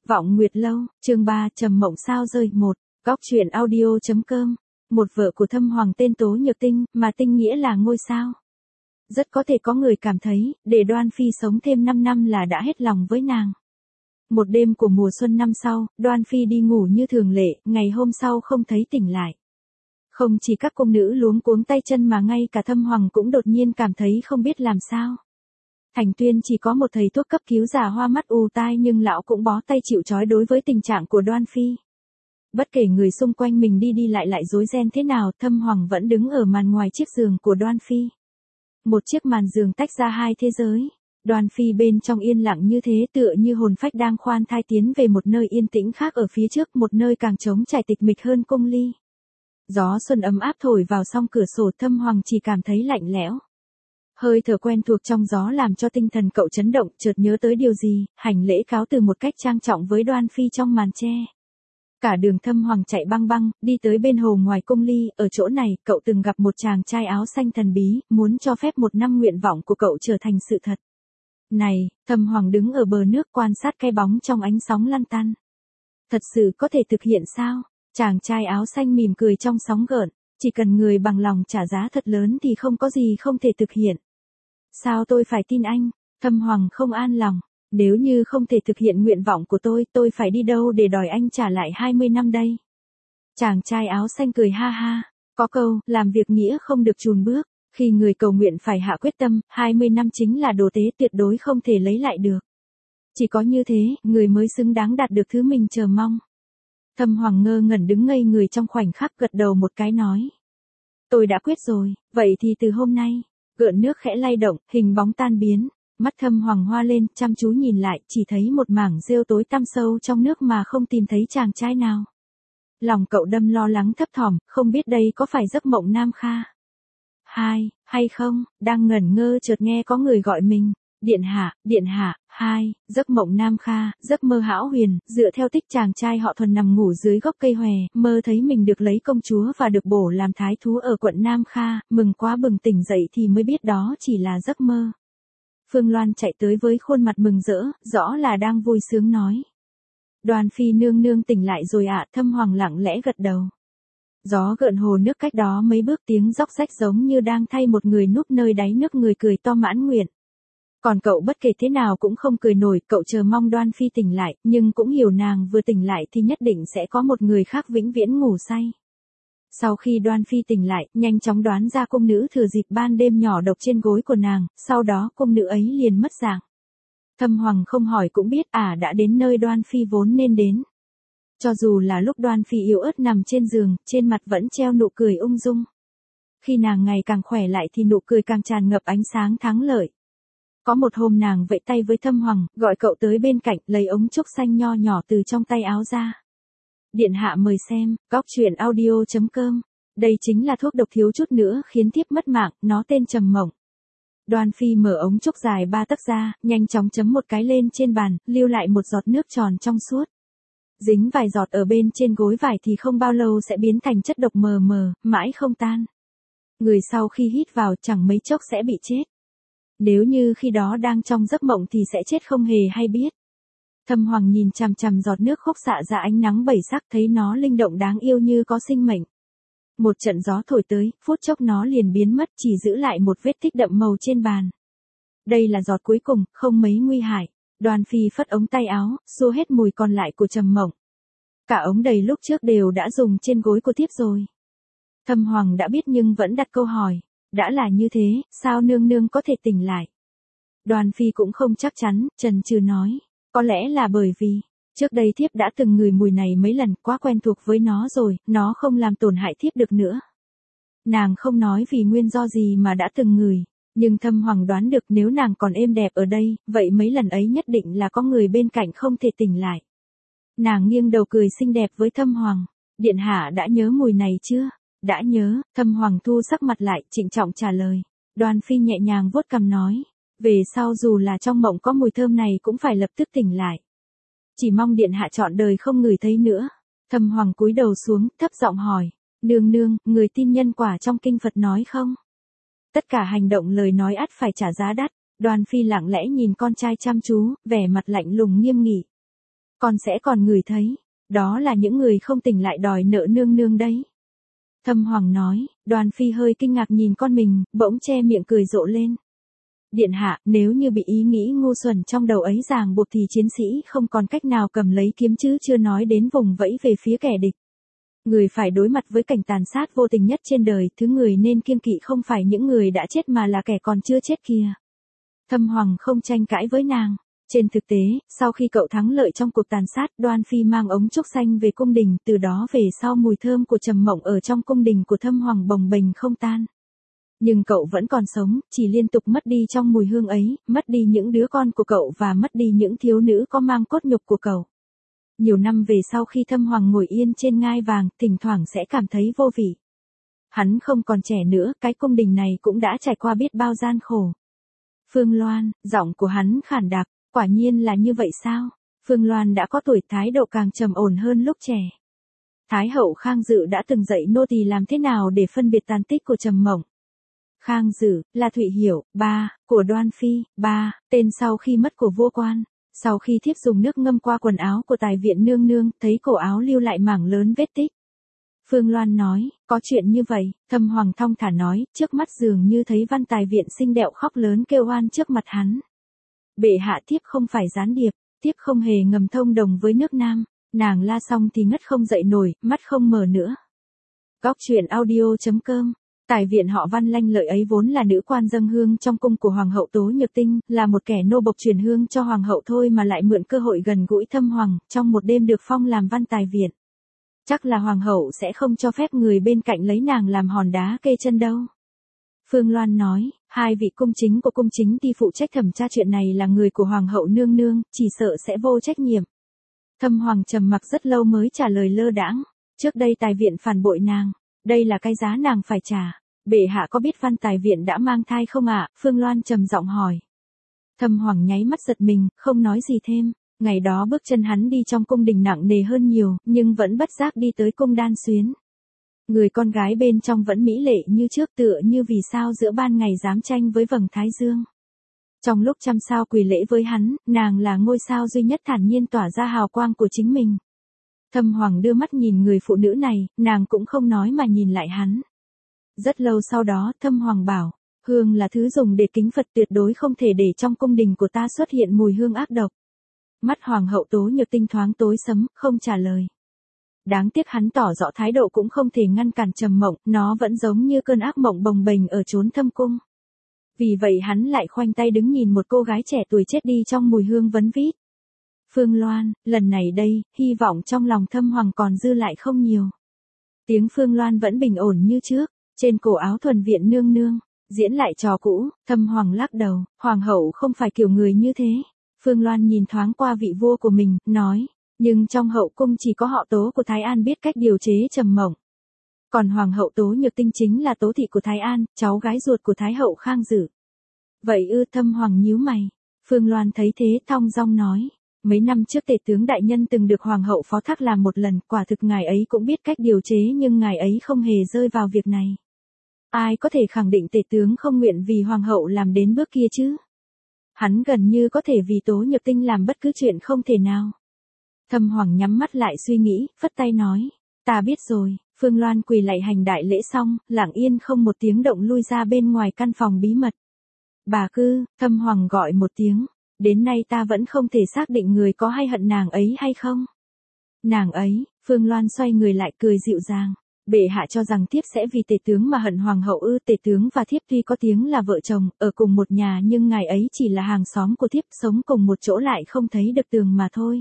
Vọng Nguyệt Lâu, chương 3, Trầm Mộng sao rơi 1, góc truyện audio.com. Một vợ của Thâm Hoàng tên Tố Nhược Tinh, mà Tinh nghĩa là ngôi sao. Rất có thể có người cảm thấy, để Đoan Phi sống thêm 5 năm là đã hết lòng với nàng. Một đêm của mùa xuân năm sau, Đoan Phi đi ngủ như thường lệ, ngày hôm sau không thấy tỉnh lại. Không chỉ các cung nữ luống cuống tay chân mà ngay cả Thâm Hoàng cũng đột nhiên cảm thấy không biết làm sao. Thành Tuyên chỉ có một thầy thuốc cấp cứu già hoa mắt ù tai nhưng lão cũng bó tay chịu trói đối với tình trạng của Đoan Phi. Bất kể người xung quanh mình đi lại rối ren thế nào, Thâm Hoàng vẫn đứng ở màn ngoài chiếc giường của Đoan Phi. Một chiếc màn giường tách ra hai thế giới. Đoan Phi bên trong yên lặng như thế, tựa như hồn phách đang khoan thai tiến về một nơi yên tĩnh khác ở phía trước, một nơi càng trống trải tịch mịch hơn cung ly. Gió xuân ấm áp thổi vào song cửa sổ, Thâm Hoàng chỉ cảm thấy lạnh lẽo. Hơi thở quen thuộc trong gió làm cho tinh thần cậu chấn động, chợt nhớ tới điều gì, hành lễ cáo từ một cách trang trọng với Đoan Phi trong màn tre. Cả đường Thâm Hoàng chạy băng băng, đi tới bên hồ ngoài cung ly, ở chỗ này, cậu từng gặp một chàng trai áo xanh thần bí, muốn cho phép một năm nguyện vọng của cậu trở thành sự thật. Này, Thâm Hoàng đứng ở bờ nước quan sát cái bóng trong ánh sóng lăn tăn. Thật sự có thể thực hiện sao? Chàng trai áo xanh mỉm cười trong sóng gợn, chỉ cần người bằng lòng trả giá thật lớn thì không có gì không thể thực hiện. Sao tôi phải tin anh? Thâm Hoàng không an lòng. Nếu như không thể thực hiện nguyện vọng của tôi phải đi đâu để đòi anh trả lại 20 năm đây? Chàng trai áo xanh cười ha ha. Có câu, làm việc nghĩa không được chùn bước. Khi người cầu nguyện phải hạ quyết tâm, 20 năm chính là đồ tế tuyệt đối không thể lấy lại được. Chỉ có như thế, người mới xứng đáng đạt được thứ mình chờ mong. Thâm Hoàng ngơ ngẩn đứng ngây người trong khoảnh khắc, gật đầu một cái nói. Tôi đã quyết rồi, vậy thì từ hôm nay, gợn nước khẽ lay động, hình bóng tan biến. Mắt Thâm Hoàng hoa lên, chăm chú nhìn lại, chỉ thấy một mảng rêu tối tăm sâu trong nước mà không tìm thấy chàng trai nào. Lòng cậu đâm lo lắng thấp thỏm, không biết đây có phải giấc mộng Nam Kha hay không, đang ngẩn ngơ chợt nghe có người gọi mình. Điện hạ, giấc mộng Nam Kha, giấc mơ hão huyền, dựa theo tích chàng trai họ Thuần nằm ngủ dưới gốc cây hòe, mơ thấy mình được lấy công chúa và được bổ làm thái thú ở quận Nam Kha, mừng quá bừng tỉnh dậy thì mới biết đó chỉ là giấc mơ. Phương Loan chạy tới với khuôn mặt mừng rỡ, rõ là đang vui sướng nói. Đoan Phi nương nương tỉnh lại rồi ạ. Thâm Hoàng lặng lẽ gật đầu. Gió gợn hồ nước cách đó mấy bước, tiếng róc rách giống như đang thay một người núp nơi đáy nước người cười to mãn nguyện. Còn cậu bất kể thế nào cũng không cười nổi, cậu chờ mong Đoan Phi tỉnh lại, nhưng cũng hiểu nàng vừa tỉnh lại thì nhất định sẽ có một người khác vĩnh viễn ngủ say. Sau khi Đoan Phi tỉnh lại, nhanh chóng đoán ra cung nữ thừa dịp ban đêm nhỏ độc trên gối của nàng, sau đó cung nữ ấy liền mất dạng. Thâm Hoàng không hỏi cũng biết đã đến nơi Đoan Phi vốn nên đến. Cho dù là lúc Đoan Phi yếu ớt nằm trên giường, trên mặt vẫn treo nụ cười ung dung. Khi nàng ngày càng khỏe lại thì nụ cười càng tràn ngập ánh sáng thắng lợi. Có một hôm nàng vẫy tay với Thâm Hoàng, gọi cậu tới bên cạnh, lấy ống trúc xanh nho nhỏ từ trong tay áo ra. Điện hạ mời xem, góc truyện audio.com. Đây chính là thuốc độc thiếu chút nữa khiến thiếp mất mạng, nó tên Trầm Mộng. Đoan Phi mở ống trúc dài 3 tấc ra, nhanh chóng chấm một cái lên trên bàn, lưu lại một giọt nước tròn trong suốt. Dính vài giọt ở bên trên gối vải thì không bao lâu sẽ biến thành chất độc mờ mờ, mãi không tan. Người sau khi hít vào chẳng mấy chốc sẽ bị chết. Nếu như khi đó đang trong giấc mộng thì sẽ chết không hề hay biết. Thâm Hoàng nhìn chằm chằm giọt nước khúc xạ ra ánh nắng bảy sắc, thấy nó linh động đáng yêu như có sinh mệnh. Một trận gió thổi tới, phút chốc nó liền biến mất, chỉ giữ lại một vết tích đậm màu trên bàn. Đây là giọt cuối cùng, không mấy nguy hại. Đoan Phi phất ống tay áo, xua hết mùi còn lại của Trầm Mộng. Cả ống đầy lúc trước đều đã dùng trên gối của thiếp rồi. Thâm Hoàng đã biết nhưng vẫn đặt câu hỏi. Đã là như thế, sao nương nương có thể tỉnh lại? Đoan Phi cũng không chắc chắn, chần chừ nói. Có lẽ là bởi vì, trước đây thiếp đã từng ngửi mùi này mấy lần, quá quen thuộc với nó rồi, nó không làm tổn hại thiếp được nữa. Nàng không nói vì nguyên do gì mà đã từng ngửi, nhưng Thâm Hoàng đoán được nếu nàng còn êm đẹp ở đây, vậy mấy lần ấy nhất định là có người bên cạnh không thể tỉnh lại. Nàng nghiêng đầu cười xinh đẹp với Thâm Hoàng. Điện hạ đã nhớ mùi này chưa? Đã nhớ. Thâm Hoàng thu sắc mặt lại, trịnh trọng trả lời. Đoan Phi nhẹ nhàng vuốt cằm nói. Về sau dù là trong mộng có mùi thơm này cũng phải lập tức tỉnh lại. Chỉ mong điện hạ trọn đời không ngửi thấy nữa. Thâm Hoàng cúi đầu xuống, thấp giọng hỏi. Nương nương, người tin nhân quả trong kinh Phật nói không? Tất cả hành động lời nói ắt phải trả giá đắt. Đoan Phi lặng lẽ nhìn con trai chăm chú, vẻ mặt lạnh lùng nghiêm nghị. con sẽ còn ngửi thấy. Đó là những người không tỉnh lại đòi nợ nương nương đấy. Thâm Hoàng nói, Đoan Phi hơi kinh ngạc nhìn con mình, bỗng che miệng cười rộ lên. Điện hạ, nếu như bị ý nghĩ ngu xuẩn trong đầu ấy ràng buộc thì chiến sĩ không còn cách nào cầm lấy kiếm chứ chưa nói đến vùng vẫy về phía kẻ địch. Người phải đối mặt với cảnh tàn sát vô tình nhất trên đời, thứ người nên kiêng kỵ không phải những người đã chết mà là kẻ còn chưa chết kia. Thâm Hoàng không tranh cãi với nàng. Trên thực tế, sau khi cậu thắng lợi trong cuộc tàn sát, Đoan Phi mang ống trúc xanh về cung đình, từ đó về sau mùi thơm của Trầm Mộng ở trong cung đình của Thâm Hoàng bồng bềnh không tan. Nhưng cậu vẫn còn sống, chỉ liên tục mất đi trong mùi hương ấy, mất đi những đứa con của cậu và mất đi những thiếu nữ có mang cốt nhục của cậu. Nhiều năm về sau khi Thâm Hoàng ngồi yên trên ngai vàng, thỉnh thoảng sẽ cảm thấy vô vị. Hắn không còn trẻ nữa, cái cung đình này cũng đã trải qua biết bao gian khổ. Phương Loan, giọng của hắn khản đặc, quả nhiên là như vậy sao? Phương Loan đã có tuổi, thái độ càng trầm ổn hơn lúc trẻ. Thái hậu Khang Dự đã từng dạy nô tỳ làm thế nào để phân biệt tàn tích của Trầm Mộng. Khang Dự, là Thụy Hiểu, ba, của Đoan Phi, ba, tên sau khi mất của vua quan. Sau khi thiếp dùng nước ngâm qua quần áo của tài viện nương nương, thấy cổ áo lưu lại mảng lớn vết tích. Phương Loan nói, có chuyện như vậy. Thâm Hoàng thong thả nói, trước mắt dường như thấy văn tài viện xinh đẹp khóc lớn kêu oan trước mặt hắn. Bệ hạ, thiếp không phải gián điệp, thiếp không hề ngầm thông đồng với nước Nam. Nàng la xong thì ngất không dậy nổi, mắt không mở nữa. Góc truyện audio.com. Tài viện họ Văn lanh lợi ấy vốn là nữ quan dâng hương trong cung của Hoàng hậu Tố Nhược Tinh, là một kẻ nô bộc truyền hương cho Hoàng hậu thôi mà lại mượn cơ hội gần gũi Thâm Hoàng, trong một đêm được phong làm văn tài viện. Chắc là Hoàng hậu sẽ không cho phép người bên cạnh lấy nàng làm hòn đá kê chân đâu. Phương Loan nói, hai vị cung chính của cung chính ty phụ trách thẩm tra chuyện này là người của Hoàng hậu nương nương, chỉ sợ sẽ vô trách nhiệm. Thâm Hoàng trầm mặc rất lâu mới trả lời lơ đãng, trước đây tài viện phản bội nàng, đây là cái giá nàng phải trả. Bệ hạ có biết văn tài viện đã mang thai không ạ? Phương Loan trầm giọng hỏi. Thâm Hoàng nháy mắt giật mình, không nói gì thêm. Ngày đó bước chân hắn đi trong cung đình nặng nề hơn nhiều, nhưng vẫn bất giác đi tới cung Đan Xuyến. Người con gái bên trong vẫn mỹ lệ như trước, tựa như vì sao giữa ban ngày dám tranh với vầng thái dương. Trong lúc trăm sao quỳ lễ với hắn, nàng là ngôi sao duy nhất thản nhiên tỏa ra hào quang của chính mình. Thâm Hoàng đưa mắt nhìn người phụ nữ này, nàng cũng không nói mà nhìn lại hắn. Rất lâu sau đó, Thâm Hoàng bảo, hương là thứ dùng để kính Phật, tuyệt đối không thể để trong cung đình của ta xuất hiện mùi hương ác độc. Mắt Hoàng hậu Tố Nhược Tinh thoáng tối sẫm, không trả lời. Đáng tiếc hắn tỏ rõ thái độ cũng không thể ngăn cản Trầm Mộng, nó vẫn giống như cơn ác mộng bồng bềnh ở chốn thâm cung. Vì vậy hắn lại khoanh tay đứng nhìn một cô gái trẻ tuổi chết đi trong mùi hương vấn vít. Phương Loan, lần này đây, hy vọng trong lòng Thâm Hoàng còn dư lại không nhiều. Tiếng Phương Loan vẫn bình ổn như trước, trên cổ áo thuần viện nương nương, diễn lại trò cũ. Thâm Hoàng lắc đầu, Hoàng hậu không phải kiểu người như thế. Phương Loan nhìn thoáng qua vị vua của mình, nói, nhưng trong hậu cung chỉ có họ Tố của Thái An biết cách điều chế Trầm Mộng. Còn Hoàng hậu Tố Nhược Tinh chính là tố thị của Thái An, cháu gái ruột của Thái hậu Khang Dự. Vậy ư? Thâm Hoàng nhíu mày. Phương Loan thấy thế thong dong nói, mấy năm trước tể tướng đại nhân từng được Hoàng hậu phó thác làm một lần, quả thực ngài ấy cũng biết cách điều chế nhưng ngài ấy không hề rơi vào việc này. Ai có thể khẳng định tể tướng không nguyện vì Hoàng hậu làm đến bước kia chứ? Hắn gần như có thể vì Tố Nhược Tinh làm bất cứ chuyện không thể nào. Thâm Hoàng nhắm mắt lại suy nghĩ, phất tay nói, ta biết rồi. Phương Loan quỳ lạy hành đại lễ xong, lặng yên không một tiếng động lui ra bên ngoài căn phòng bí mật. Bà Cư, Thâm Hoàng gọi một tiếng, đến nay ta vẫn không thể xác định người có hay hận nàng ấy hay không. Nàng ấy, Phương Loan xoay người lại cười dịu dàng. Bệ hạ cho rằng thiếp sẽ vì tể tướng mà hận Hoàng hậu ư? Tể tướng và thiếp tuy có tiếng là vợ chồng, ở cùng một nhà nhưng ngài ấy chỉ là hàng xóm của thiếp, sống cùng một chỗ lại không thấy được tường mà thôi.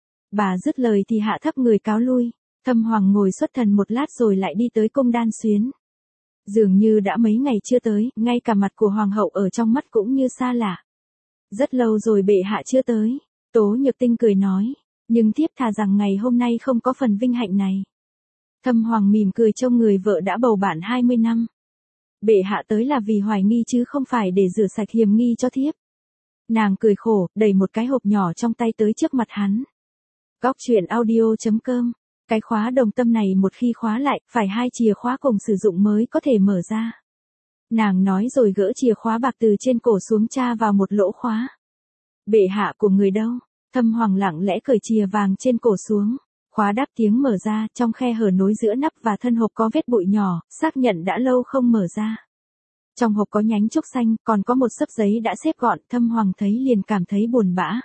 Bà dứt lời thì hạ thấp người cáo lui. Thâm Hoàng ngồi xuất thần một lát rồi lại đi tới cung Đan Xuyến. Dường như đã mấy ngày chưa tới, ngay cả mặt của Hoàng hậu ở trong mắt cũng như xa lạ. Rất lâu rồi bệ hạ chưa tới. Tố Nhược Tinh cười nói, nhưng thiếp thà rằng ngày hôm nay không có phần vinh hạnh này. Thâm Hoàng mỉm cười trông người vợ đã bầu bạn 20 năm. Bệ hạ tới là vì hoài nghi chứ không phải để rửa sạch hiềm nghi cho thiếp. Nàng cười khổ, đẩy một cái hộp nhỏ trong tay tới trước mặt hắn. Góc truyện audio.com. Cái khóa đồng tâm này một khi khóa lại, phải 2 chìa khóa cùng sử dụng mới có thể mở ra. Nàng nói rồi gỡ chìa khóa bạc từ trên cổ xuống tra vào một lỗ khóa. Bệ hạ của người đâu? Thâm Hoàng lặng lẽ cởi chìa vàng trên cổ xuống. Khóa đáp tiếng mở ra, trong khe hở nối giữa nắp và thân hộp có vết bụi nhỏ, xác nhận đã lâu không mở ra. Trong hộp có nhánh trúc xanh, còn có một xấp giấy đã xếp gọn, Thâm Hoàng thấy liền cảm thấy buồn bã.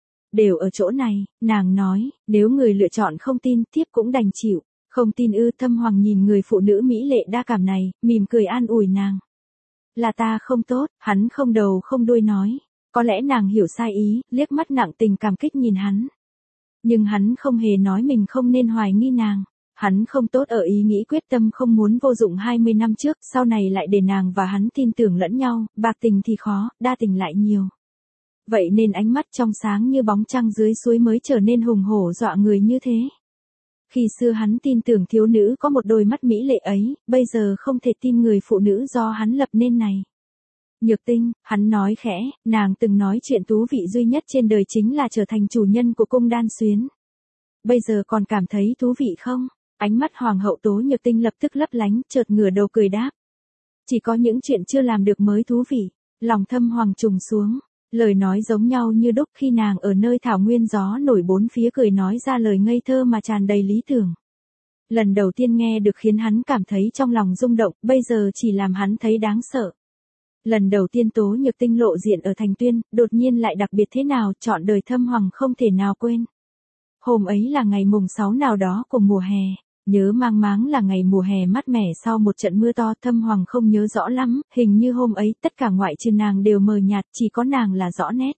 Đều ở chỗ này, nàng nói, nếu người lựa chọn không tin, thiếp cũng đành chịu. Không tin ư? Thâm Hoàng nhìn người phụ nữ mỹ lệ đa cảm này, mỉm cười an ủi nàng. Là ta không tốt, hắn không đầu không đuôi nói. Có lẽ nàng hiểu sai ý, liếc mắt nặng tình cảm kích nhìn hắn. Nhưng hắn không hề nói mình không nên hoài nghi nàng. Hắn không tốt ở ý nghĩ quyết tâm không muốn vô dụng 20 năm trước, sau này lại để nàng và hắn tin tưởng lẫn nhau, bạc tình thì khó, đa tình lại nhiều. Vậy nên ánh mắt trong sáng như bóng trăng dưới suối mới trở nên hùng hổ dọa người như thế. Khi xưa hắn tin tưởng thiếu nữ có một đôi mắt mỹ lệ ấy, bây giờ không thể tin người phụ nữ do hắn lập nên này. Nhược Tinh, hắn nói khẽ, nàng từng nói chuyện thú vị duy nhất trên đời chính là trở thành chủ nhân của cung Đan Xuyến. Bây giờ còn cảm thấy thú vị không? Ánh mắt Hoàng hậu Tố Nhược Tinh lập tức lấp lánh, chợt ngửa đầu cười đáp. Chỉ có những chuyện chưa làm được mới thú vị. Lòng Thâm Hoàng trùng xuống. Lời nói giống nhau như đúc khi nàng ở nơi thảo nguyên gió nổi bốn phía cười nói ra lời ngây thơ mà tràn đầy lý tưởng. Lần đầu tiên nghe được khiến hắn cảm thấy trong lòng rung động, bây giờ chỉ làm hắn thấy đáng sợ. Lần đầu tiên Tố Nhược Tinh lộ diện ở Thành Tuyên, đột nhiên lại đặc biệt thế nào, trọn đời Thâm Hoàng không thể nào quên. Hôm ấy là ngày mùng 6 nào đó của mùa hè, nhớ mang máng là ngày mùa hè mát mẻ sau một trận mưa to. Thâm Hoàng không nhớ rõ lắm, hình như hôm ấy tất cả ngoại trừ nàng đều mờ nhạt, chỉ có nàng là rõ nét.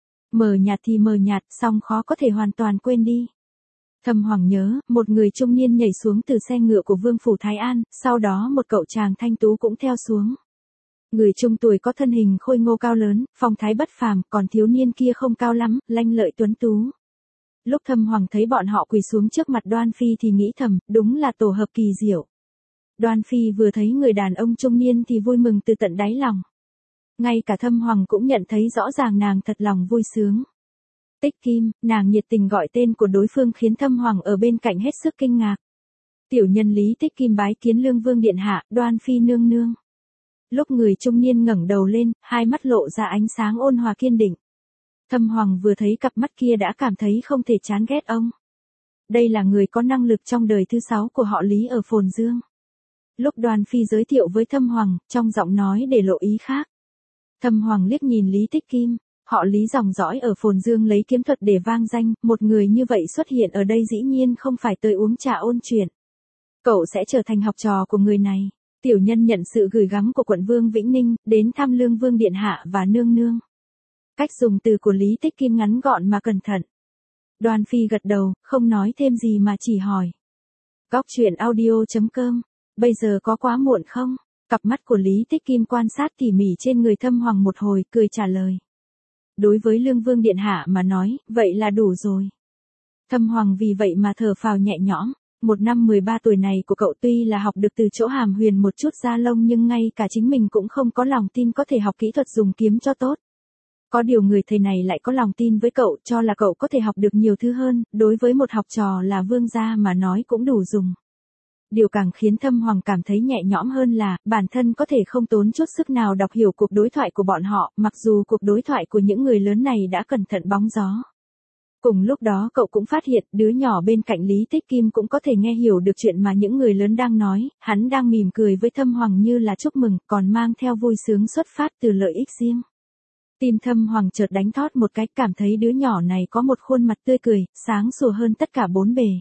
Mờ nhạt thì mờ nhạt, song khó có thể hoàn toàn quên đi. Thâm Hoàng nhớ, một người trung niên nhảy xuống từ xe ngựa của Vương phủ Thái An, sau đó một cậu chàng thanh tú cũng theo xuống. Người trung tuổi có thân hình khôi ngô cao lớn, phong thái bất phàm, còn thiếu niên kia không cao lắm, lanh lợi tuấn tú. Lúc Thâm Hoàng thấy bọn họ quỳ xuống trước mặt Đoan Phi thì nghĩ thầm, đúng là tổ hợp kỳ diệu. Đoan Phi vừa thấy người đàn ông trung niên thì vui mừng từ tận đáy lòng. Ngay cả Thâm Hoàng cũng nhận thấy rõ ràng nàng thật lòng vui sướng. Tích Kim, nàng nhiệt tình gọi tên của đối phương khiến Thâm Hoàng ở bên cạnh hết sức kinh ngạc. Tiểu nhân Lý Tích Kim bái kiến Lương Vương điện hạ, Đoan Phi nương nương. Lúc người trung niên ngẩng đầu lên, hai mắt lộ ra ánh sáng ôn hòa kiên định. Thâm Hoàng vừa thấy cặp mắt kia đã cảm thấy không thể chán ghét ông. Đây là người có năng lực trong đời thứ 6 của họ Lý ở Phồn Dương. Lúc Đoan Phi giới thiệu với Thâm Hoàng, trong giọng nói để lộ ý khác. Thâm Hoàng liếc nhìn Lý Tích Kim, họ Lý dòng dõi ở Phồn Dương lấy kiếm thuật để vang danh, một người như vậy xuất hiện ở đây dĩ nhiên không phải tới uống trà ôn chuyện. Cậu sẽ trở thành học trò của người này. Tiểu nhân nhận sự gửi gắm của quận Vương Vĩnh Ninh, đến thăm Lương Vương điện hạ và nương nương. Cách dùng từ của Lý Tích Kim ngắn gọn mà cẩn thận. Đoan Phi gật đầu, không nói thêm gì mà chỉ hỏi. Góc truyện audio.com. Bây giờ có quá muộn không? Cặp mắt của Lý Tích Kim quan sát tỉ mỉ trên người Thâm Hoàng một hồi, cười trả lời. Đối với Lương Vương điện hạ mà nói, vậy là đủ rồi. Thâm Hoàng vì vậy mà thở phào nhẹ nhõm. Một năm 13 tuổi này của cậu tuy là học được từ chỗ Hàm Huyền một chút da lông nhưng ngay cả chính mình cũng không có lòng tin có thể học kỹ thuật dùng kiếm cho tốt. Có điều người thầy này lại có lòng tin với cậu, cho là cậu có thể học được nhiều thứ hơn, đối với một học trò là vương gia mà nói cũng đủ dùng. Điều càng khiến Thâm Hoàng cảm thấy nhẹ nhõm hơn là, bản thân có thể không tốn chút sức nào đọc hiểu cuộc đối thoại của bọn họ, mặc dù cuộc đối thoại của những người lớn này đã cẩn thận bóng gió. Cùng lúc đó cậu cũng phát hiện đứa nhỏ bên cạnh Lý Tích Kim cũng có thể nghe hiểu được chuyện mà những người lớn đang nói, hắn đang mỉm cười với Thâm Hoàng như là chúc mừng, còn mang theo vui sướng xuất phát từ lợi ích riêng. Tim Thâm Hoàng chợt đánh thót một cái, cảm thấy đứa nhỏ này có một khuôn mặt tươi cười, sáng sủa hơn tất cả bốn bề.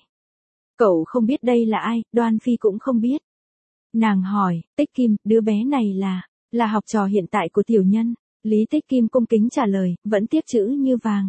Cậu không biết đây là ai, Đoan Phi cũng không biết. Nàng hỏi, Tích Kim, đứa bé này là học trò hiện tại của tiểu nhân. Lý Tích Kim cung kính trả lời, vẫn tiếc chữ như vàng.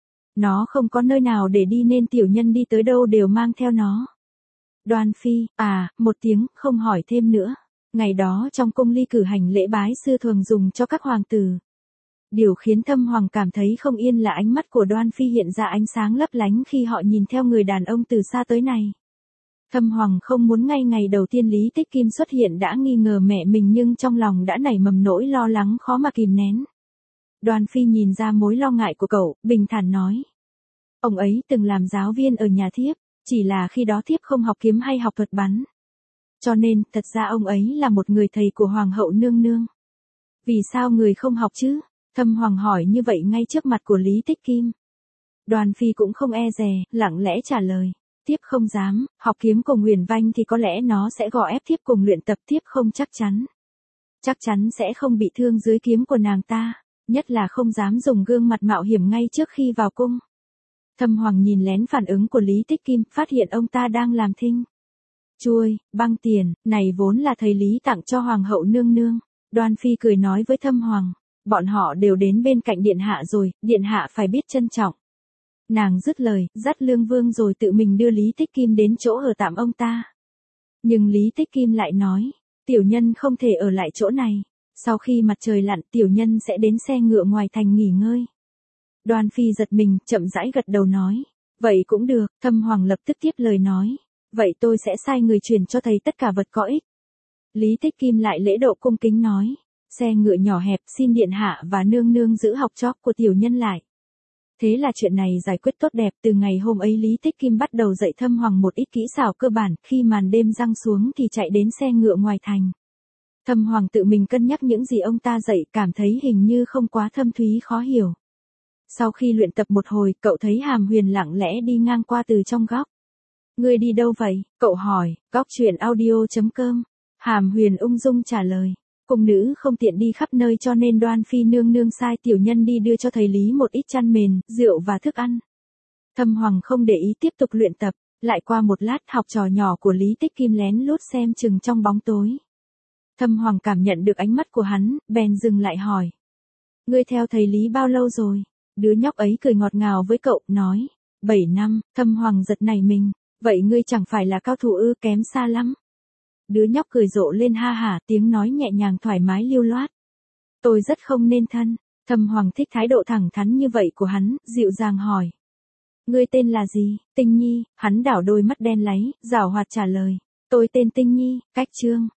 Nó không có nơi nào để đi nên tiểu nhân đi tới đâu đều mang theo nó. Đoan Phi, một tiếng, không hỏi thêm nữa. Ngày đó trong cung ly cử hành lễ bái sư thường dùng cho các hoàng tử. Điều khiến Thâm Hoàng cảm thấy không yên là ánh mắt của Đoan Phi hiện ra ánh sáng lấp lánh khi họ nhìn theo người đàn ông từ xa tới này. Thâm Hoàng không muốn ngay ngày đầu tiên Lý Tích Kim xuất hiện đã nghi ngờ mẹ mình nhưng trong lòng đã nảy mầm nỗi lo lắng khó mà kìm nén. Đoan Phi nhìn ra mối lo ngại của cậu, bình thản nói. Ông ấy từng làm giáo viên ở nhà thiếp, chỉ là khi đó thiếp không học kiếm hay học thuật bắn. Cho nên, thật ra ông ấy là một người thầy của Hoàng hậu nương nương. Vì sao người không học chứ? Thâm Hoàng hỏi như vậy ngay trước mặt của Lý Tích Kim. Đoàn Phi cũng không e dè, lặng lẽ trả lời. Thiếp không dám, học kiếm cùng Huyền Vanh thì có lẽ nó sẽ gò ép thiếp cùng luyện tập, thiếp không chắc chắn. Chắc chắn sẽ không bị thương dưới kiếm của nàng ta, nhất là không dám dùng gương mặt mạo hiểm ngay trước khi vào cung. Thâm Hoàng nhìn lén phản ứng của Lý Tích Kim, phát hiện ông ta đang làm thinh chuôi, băng tiền, này vốn là thầy Lý tặng cho Hoàng hậu nương nương. Đoan Phi cười nói với Thâm Hoàng, bọn họ đều đến bên cạnh điện hạ rồi, điện hạ phải biết trân trọng. Nàng dứt lời, dắt Lương Vương rồi tự mình đưa Lý Tích Kim đến chỗ ở tạm ông ta. Nhưng Lý Tích Kim lại nói, tiểu nhân không thể ở lại chỗ này. Sau khi mặt trời lặn, tiểu nhân sẽ đến xe ngựa ngoài thành nghỉ ngơi. Đoan Phi giật mình, chậm rãi gật đầu nói, vậy cũng được. Thâm Hoàng lập tức tiếp lời nói, vậy tôi sẽ sai người truyền cho thầy tất cả vật có ích. Lý Tích Kim lại lễ độ cung kính nói, xe ngựa nhỏ hẹp, xin điện hạ và nương nương giữ học trò của tiểu nhân lại. Thế là chuyện này giải quyết tốt đẹp. Từ ngày hôm ấy Lý Tích Kim bắt đầu dạy Thâm Hoàng một ít kỹ xảo cơ bản, khi màn đêm giăng xuống thì chạy đến xe ngựa ngoài thành. Thâm Hoàng tự mình cân nhắc những gì ông ta dạy, cảm thấy hình như không quá thâm thúy khó hiểu. Sau khi luyện tập một hồi, cậu thấy Hàm Huyền lặng lẽ đi ngang qua từ trong góc. Ngươi đi đâu vậy? Cậu hỏi. Góc truyện audio.com. Hàm Huyền ung dung trả lời. Cung nữ không tiện đi khắp nơi cho nên Đoan Phi nương nương sai tiểu nhân đi đưa cho thầy Lý một ít chăn mền, rượu và thức ăn. Thâm Hoàng không để ý, tiếp tục luyện tập. Lại qua một lát, học trò nhỏ của Lý Tích Kim lén lút xem chừng trong bóng tối. Thâm Hoàng cảm nhận được ánh mắt của hắn, bèn dừng lại hỏi. Ngươi theo thầy Lý bao lâu rồi? Đứa nhóc ấy cười ngọt ngào với cậu, nói. 7 năm. Thâm Hoàng giật nảy mình. Vậy ngươi chẳng phải là cao thủ ư? Kém xa lắm. Đứa nhóc cười rộ lên ha hả, tiếng nói nhẹ nhàng thoải mái lưu loát. Tôi rất không nên thân. Thâm Hoàng thích thái độ thẳng thắn như vậy của hắn, dịu dàng hỏi. Ngươi tên là gì? Tinh Nhi. Hắn đảo đôi mắt đen láy, giảo hoạt trả lời. Tôi tên Tinh Nhi, cách Trương.